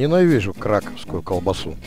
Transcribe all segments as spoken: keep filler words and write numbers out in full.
Ненавижу краковскую колбасу.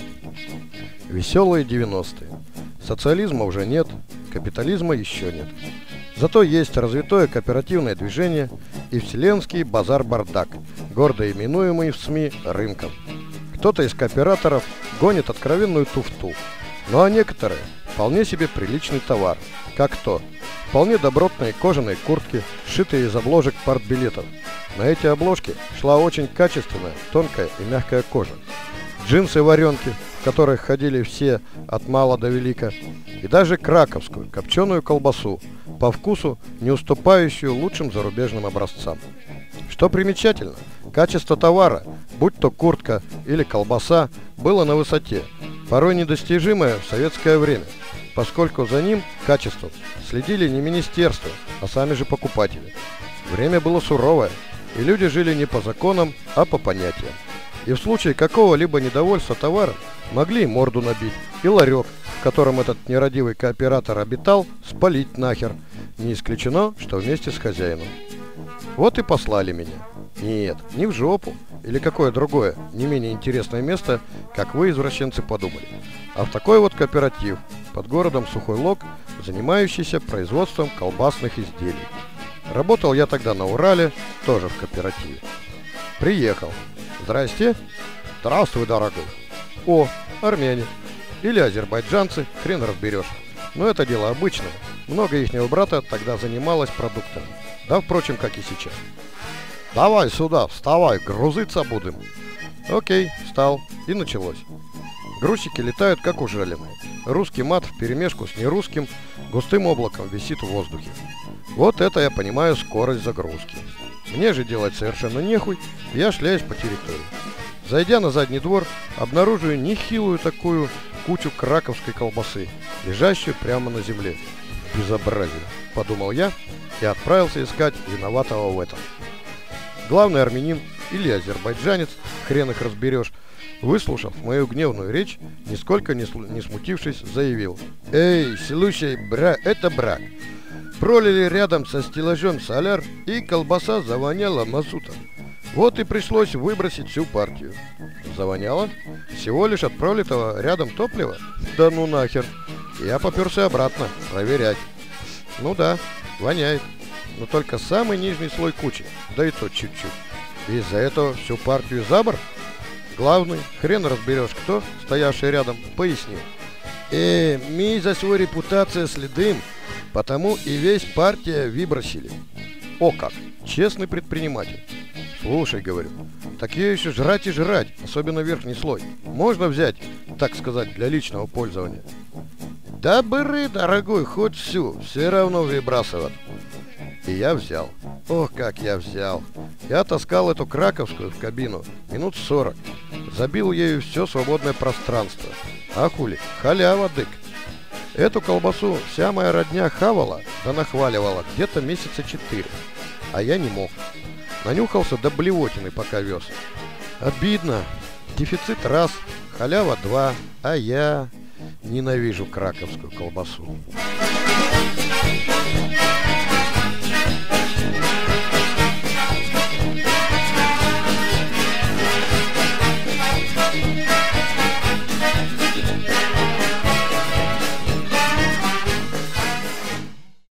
Веселые девяностые. Социализма уже нет, капитализма еще нет. Зато есть развитое кооперативное движение и вселенский базар-бардак, гордо именуемый в СМИ рынком. Кто-то из кооператоров гонит откровенную туфту, ну а некоторые вполне себе приличный товар, как то вполне добротные кожаные куртки, сшитые из обложек партбилетов. На эти обложки шла очень качественная, тонкая и мягкая кожа. Джинсы-варенки, в которых ходили все от мала до велика, и даже краковскую копченую колбасу, по вкусу не уступающую лучшим зарубежным образцам. Что примечательно, качество товара, будь то куртка или колбаса, было на высоте, порой недостижимое в советское время, поскольку за ним, качеством, следили не министерства, а сами же покупатели. Время было суровое, и люди жили не по законам, а по понятиям. И в случае какого-либо недовольства товаром могли и морду набить, и ларек, в котором этот нерадивый кооператор обитал, спалить нахер. Не исключено, что вместе с хозяином. Вот и послали меня. Нет, не в жопу или какое другое, не менее интересное место, как вы, извращенцы, подумали, а в такой вот кооператив под городом Сухой Лог, занимающийся производством колбасных изделий. Работал я тогда на Урале, тоже в кооперативе. Приехал. Здрасте. Здравствуй, дорогой. О, армяне. Или азербайджанцы, хрен разберешь. Но это дело обычное. Много ихнего брата тогда занималось продуктами. Да, впрочем, как и сейчас. Давай сюда, вставай, грузиться будем. Окей, встал. И началось. Грузчики летают, как ужаленные. Русский мат вперемешку с нерусским густым облаком висит в воздухе. Вот это я понимаю скорость загрузки. Мне же делать совершенно нехуй, я шляюсь по территории. Зайдя на задний двор, обнаруживаю нехилую такую кучу краковской колбасы, лежащую прямо на земле. Безобразие, подумал я и отправился искать виноватого в этом. Главный армянин или азербайджанец, хрен их разберешь, выслушав мою гневную речь, нисколько не, не смутившись, заявил: «Эй, слушай, бра, это брак. Пролили рядом со стеллажом соляр, и колбаса завоняла мазутом. Вот и пришлось выбросить всю партию». Завоняло? Всего лишь от пролитого рядом топлива? Да ну нахер. Я поперся обратно, проверять. Ну да, воняет. Но только самый нижний слой кучи, да и то чуть-чуть. И из-за этого всю партию за борт? Главный, хрен разберешь кто, стоявший рядом, пояснил: «Э, мы за свою репутацию следим, потому и весь партия выбросили». О как, честный предприниматель. Слушай, говорю, так ее еще жрать и жрать, особенно верхний слой. Можно взять, так сказать, для личного пользования? Да бери, дорогой, хоть всю, все равно выбрасывать. И я взял. Ох, как я взял. Я таскал эту краковскую в кабину минут сорок. Забил ею все свободное пространство. А хули, халява, дык. Эту колбасу вся моя родня хавала, да нахваливала где-то месяца четыре. А я не мог. Нанюхался до блевотины, пока вез. Обидно. Дефицит раз, халява два, а я ненавижу краковскую колбасу.